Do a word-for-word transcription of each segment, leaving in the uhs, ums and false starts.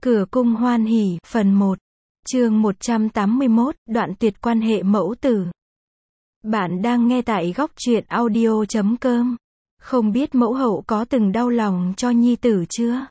Cửa cung hoan hỉ, phần một. Chương một trăm tám mươi mốt, đoạn tuyệt quan hệ mẫu tử. Bạn đang nghe tại góc truyện audio chấm com. Không biết mẫu hậu có từng đau lòng cho nhi tử chưa?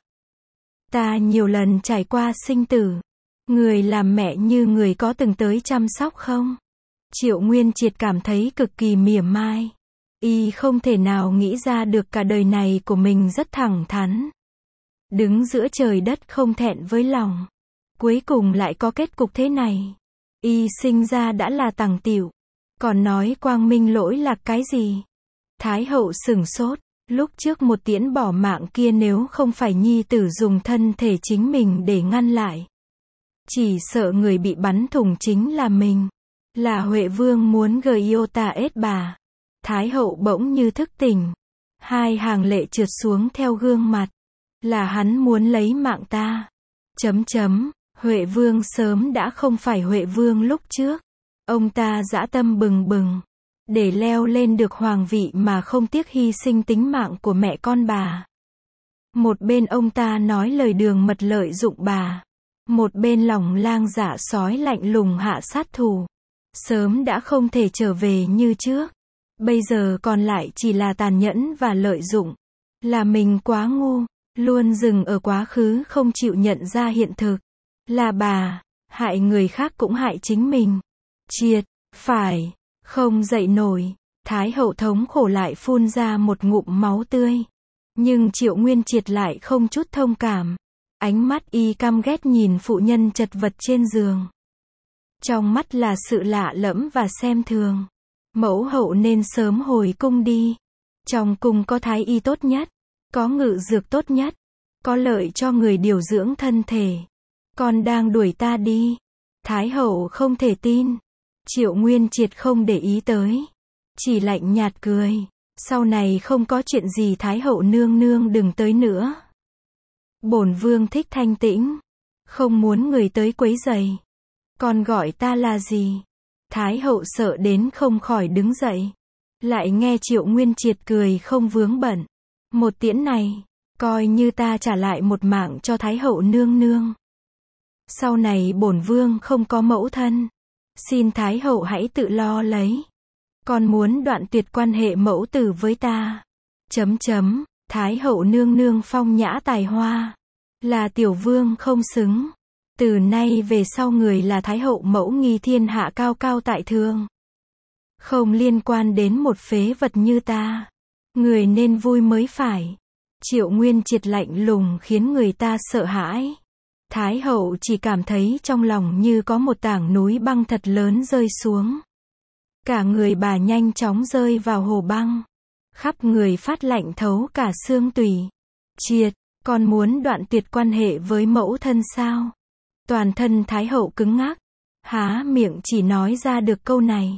Ta nhiều lần trải qua sinh tử. Người làm mẹ như người có từng tới chăm sóc không? Triệu Nguyên Triệt cảm thấy cực kỳ mỉa mai. Y không thể nào nghĩ ra được cả đời này của mình rất thẳng thắn. Đứng giữa trời đất không thẹn với lòng. Cuối cùng lại có kết cục thế này. Y sinh ra đã là tằng tiểu. Còn nói quang minh lỗi lạc cái gì? Thái hậu sửng sốt. Lúc trước một tiễn bỏ mạng kia nếu không phải nhi tử dùng thân thể chính mình để ngăn lại. Chỉ sợ người bị bắn thủng chính là mình. Là Huệ Vương muốn gợi yêu ta ết bà. Thái hậu bỗng như thức tỉnh. Hai hàng lệ trượt xuống theo gương mặt. Là hắn muốn lấy mạng ta. Chấm chấm, Huệ Vương sớm đã không phải Huệ Vương lúc trước. Ông ta dã tâm bừng bừng. Để leo lên được hoàng vị mà không tiếc hy sinh tính mạng của mẹ con bà. Một bên ông ta nói lời đường mật lợi dụng bà. Một bên lòng lang dạ sói lạnh lùng hạ sát thủ. Sớm đã không thể trở về như trước. Bây giờ còn lại chỉ là tàn nhẫn và lợi dụng. Là mình quá ngu. Luôn dừng ở quá khứ không chịu nhận ra hiện thực. Là bà, hại người khác cũng hại chính mình. Triệt, phải, không dậy nổi. Thái hậu thống khổ lại phun ra một ngụm máu tươi. Nhưng Triệu Nguyên Triệt lại không chút thông cảm. Ánh mắt y căm ghét nhìn phụ nhân chật vật trên giường. Trong mắt là sự lạ lẫm và xem thường. Mẫu hậu nên sớm hồi cung đi. Trong cung có thái y tốt nhất. Có ngự dược tốt nhất. Có lợi cho người điều dưỡng thân thể. Con đang đuổi ta đi. Thái hậu không thể tin. Triệu Nguyên Triệt không để ý tới. Chỉ lạnh nhạt cười. Sau này không có chuyện gì Thái hậu nương nương đừng tới nữa. Bổn vương thích thanh tĩnh. Không muốn người tới quấy rầy. Con gọi ta là gì? Thái hậu sợ đến không khỏi đứng dậy. Lại nghe Triệu Nguyên Triệt cười không vướng bận. Một tiễn này, coi như ta trả lại một mạng cho Thái hậu nương nương. Sau này bổn vương không có mẫu thân. Xin Thái hậu hãy tự lo lấy. Con muốn đoạn tuyệt quan hệ mẫu tử với ta. Chấm chấm, Thái hậu nương nương phong nhã tài hoa. Là tiểu vương không xứng. Từ nay về sau người là Thái hậu mẫu nghi thiên hạ cao cao tại thượng. Không liên quan đến một phế vật như ta. Người nên vui mới phải. Triệu Nguyên Triệt lạnh lùng khiến người ta sợ hãi. Thái hậu chỉ cảm thấy trong lòng như có một tảng núi băng thật lớn rơi xuống. Cả người bà nhanh chóng rơi vào hồ băng. Khắp người phát lạnh thấu cả xương tủy. Triệt, con muốn đoạn tuyệt quan hệ với mẫu thân sao? Toàn thân Thái hậu cứng ngắc. Há miệng chỉ nói ra được câu này.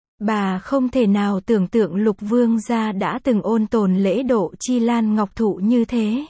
Bà không thể nào tưởng tượng Lục Vương gia đã từng ôn tồn lễ độ chi lan ngọc thụ như thế.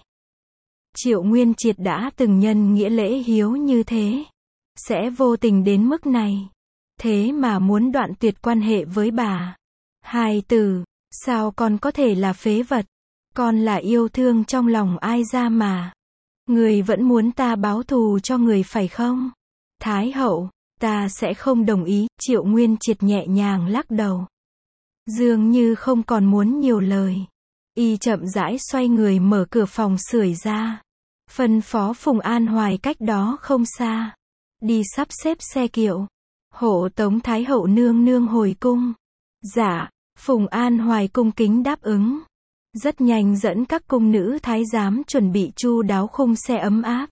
Triệu Nguyên Triệt đã từng nhân nghĩa lễ hiếu như thế. Sẽ vô tình đến mức này. Thế mà muốn đoạn tuyệt quan hệ với bà. Hai từ, sao con có thể là phế vật? Con là yêu thương trong lòng ai ra mà. Người vẫn muốn ta báo thù cho người phải không? Thái hậu, ta sẽ không đồng ý. Triệu Nguyên Triệt nhẹ nhàng lắc đầu. Dường như không còn muốn nhiều lời. Y chậm rãi xoay người mở cửa phòng sưởi ra. Phân phó Phùng An Hoài cách đó không xa. Đi sắp xếp xe kiệu. Hộ tống Thái hậu nương nương hồi cung. Dạ, Phùng An Hoài cung kính đáp ứng. Rất nhanh dẫn các cung nữ thái giám chuẩn bị chu đáo khung xe ấm áp.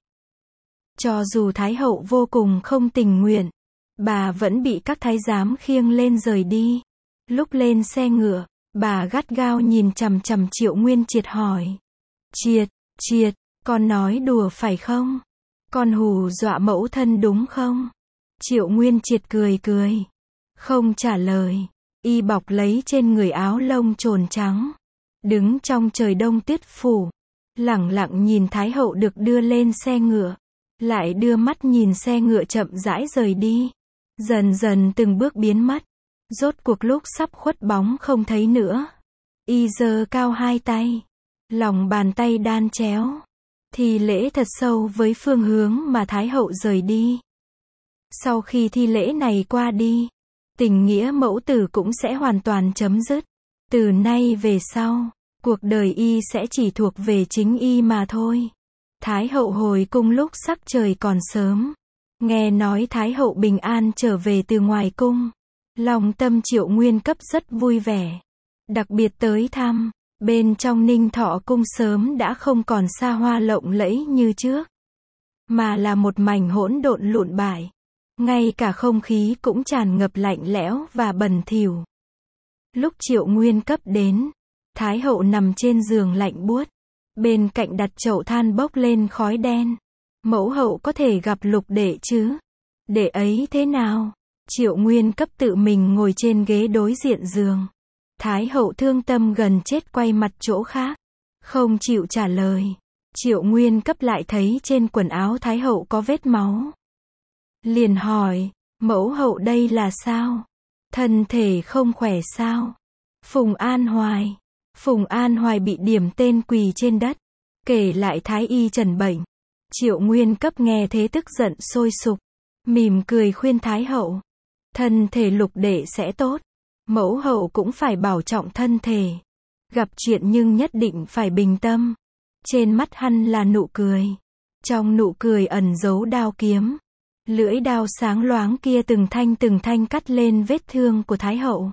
Cho dù Thái hậu vô cùng không tình nguyện. Bà vẫn bị các thái giám khiêng lên rời đi. Lúc lên xe ngựa, bà gắt gao nhìn chằm chằm Triệu Nguyên Triệt hỏi. Triệt, Triệt, con nói đùa phải không? Con hù dọa mẫu thân đúng không? Triệu Nguyên Triệt cười cười. Không trả lời. Y bọc lấy trên người áo lông trồn trắng. Đứng trong trời đông tuyết phủ. Lẳng lặng nhìn Thái hậu được đưa lên xe ngựa. Lại đưa mắt nhìn xe ngựa chậm rãi rời đi. Dần dần từng bước biến mất. Rốt cuộc lúc sắp khuất bóng không thấy nữa. Y giơ cao hai tay. Lòng bàn tay đan chéo. Thi lễ thật sâu với phương hướng mà Thái hậu rời đi. Sau khi thi lễ này qua đi, tình nghĩa mẫu tử cũng sẽ hoàn toàn chấm dứt. Từ nay về sau, cuộc đời y sẽ chỉ thuộc về chính y mà thôi. Thái hậu hồi cung lúc sắc trời còn sớm. Nghe nói Thái hậu bình an trở về từ ngoài cung. Lòng tâm Triệu Nguyên Cấp rất vui vẻ. Đặc biệt tới thăm, bên trong Ninh Thọ cung sớm đã không còn xa hoa lộng lẫy như trước, mà là một mảnh hỗn độn lụn bại. Ngay cả không khí cũng tràn ngập lạnh lẽo và bẩn thỉu. Lúc Triệu Nguyên Cấp đến, Thái hậu nằm trên giường lạnh buốt. Bên cạnh đặt chậu than bốc lên khói đen. Mẫu hậu có thể gặp Lục đệ chứ? Đệ ấy thế nào? Triệu Nguyên Cấp tự mình ngồi trên ghế đối diện giường. Thái hậu thương tâm gần chết quay mặt chỗ khác, không chịu trả lời. Triệu Nguyên Cấp lại thấy trên quần áo Thái hậu có vết máu. Liền hỏi, mẫu hậu đây là sao? Thân thể không khỏe sao? Phùng An Hoài. Phùng An Hoài bị điểm tên quỳ trên đất, kể lại thái y trần bệnh. Triệu Nguyên Cấp nghe thế tức giận sôi sục, mỉm cười khuyên Thái hậu. Thân thể Lục đệ sẽ tốt. Mẫu hậu cũng phải bảo trọng thân thể. Gặp chuyện nhưng nhất định phải bình tâm. Trên mắt hắn là nụ cười. Trong nụ cười ẩn giấu đao kiếm. Lưỡi đao sáng loáng kia từng thanh từng thanh cắt lên vết thương của Thái hậu.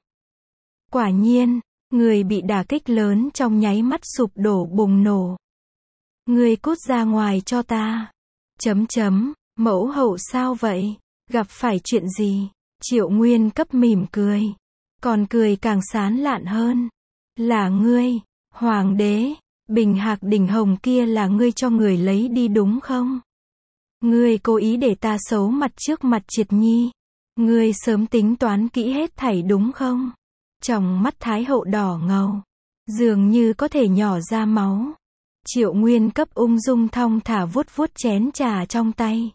Quả nhiên, người bị đả kích lớn trong nháy mắt sụp đổ bùng nổ. Người cút ra ngoài cho ta. Chấm chấm, mẫu hậu sao vậy? Gặp phải chuyện gì? Triệu Nguyên Cấp mỉm cười. Còn cười càng sán lạn hơn. Là ngươi, hoàng đế, bình hạc đỉnh hồng kia là ngươi cho người lấy đi đúng không? Ngươi cố ý để ta xấu mặt trước mặt Triệt Nhi. Ngươi sớm tính toán kỹ hết thảy đúng không? Trong mắt Thái hậu đỏ ngầu, dường như có thể nhỏ ra máu. Triệu Nguyên Cấp ung dung thong thả vuốt vuốt chén trà trong tay.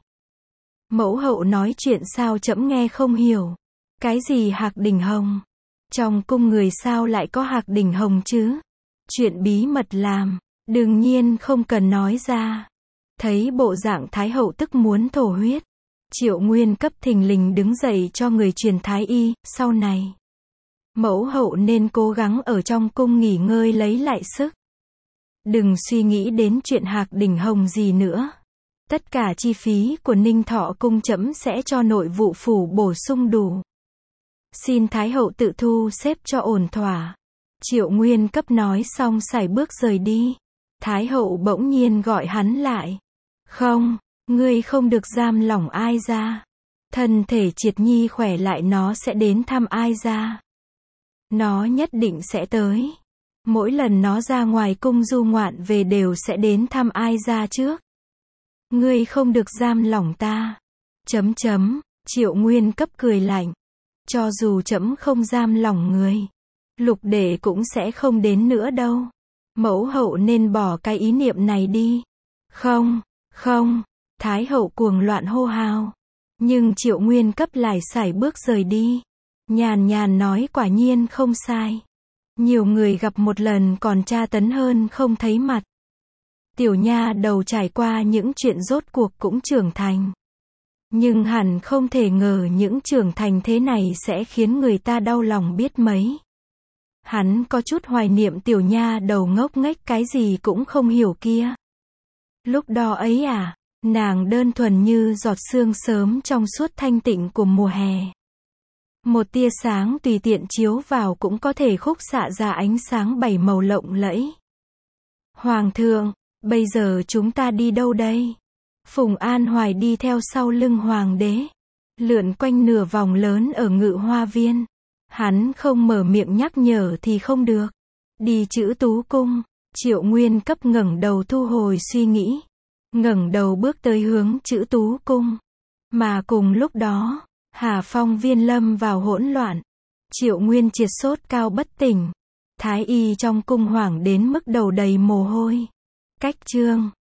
Mẫu hậu nói chuyện sao trẫm nghe không hiểu. Cái gì hạc đỉnh hồng? Trong cung người sao lại có hạc đỉnh hồng chứ? Chuyện bí mật làm, đương nhiên không cần nói ra. Thấy bộ dạng Thái hậu tức muốn thổ huyết. Triệu Nguyên Cấp thình lình đứng dậy cho người truyền thái y. Sau này, mẫu hậu nên cố gắng ở trong cung nghỉ ngơi lấy lại sức. Đừng suy nghĩ đến chuyện hạc đỉnh hồng gì nữa. Tất cả chi phí của Ninh Thọ cung trẫm sẽ cho nội vụ phủ bổ sung đủ. Xin Thái hậu tự thu xếp cho ổn thỏa. Triệu Nguyên Cấp nói xong sải bước rời đi. Thái hậu bỗng nhiên gọi hắn lại. Không, ngươi không được giam lỏng ai ra. Thân thể Triệt Nhi khỏe lại nó sẽ đến thăm ai ra. Nó nhất định sẽ tới. Mỗi lần nó ra ngoài cung du ngoạn về đều sẽ đến thăm ai ra trước. Ngươi không được giam lỏng ta. Chấm chấm, Triệu Nguyên Cấp cười lạnh. Cho dù trẫm không giam lỏng người, Lục đệ cũng sẽ không đến nữa đâu. Mẫu hậu nên bỏ cái ý niệm này đi. Không, không, Thái hậu cuồng loạn hô hào. Nhưng Triệu Nguyên Cấp lại sải bước rời đi. Nhàn nhàn nói quả nhiên không sai. Nhiều người gặp một lần còn tra tấn hơn không thấy mặt. Tiểu nha đầu trải qua những chuyện rốt cuộc cũng trưởng thành. Nhưng hẳn không thể ngờ những trưởng thành thế này sẽ khiến người ta đau lòng biết mấy. Hắn có chút hoài niệm tiểu nha đầu ngốc nghếch cái gì cũng không hiểu kia. Lúc đó ấy à, nàng đơn thuần như giọt sương sớm trong suốt thanh tịnh của mùa hè. Một tia sáng tùy tiện chiếu vào cũng có thể khúc xạ ra ánh sáng bảy màu lộng lẫy. Hoàng thượng, bây giờ chúng ta đi đâu đây? Phùng An Hoài đi theo sau lưng hoàng đế, lượn quanh nửa vòng lớn ở Ngự Hoa Viên. Hắn không mở miệng nhắc nhở thì không được. Đi Chữ Tú cung. Triệu Nguyên Cấp ngẩng đầu thu hồi suy nghĩ, ngẩng đầu bước tới hướng Chữ Tú cung. Mà cùng lúc đó, Hà Phong Viên lâm vào hỗn loạn. Triệu Nguyên Triệt sốt cao bất tỉnh. Thái y trong cung hoảng đến mức đầu đầy mồ hôi. Cách chương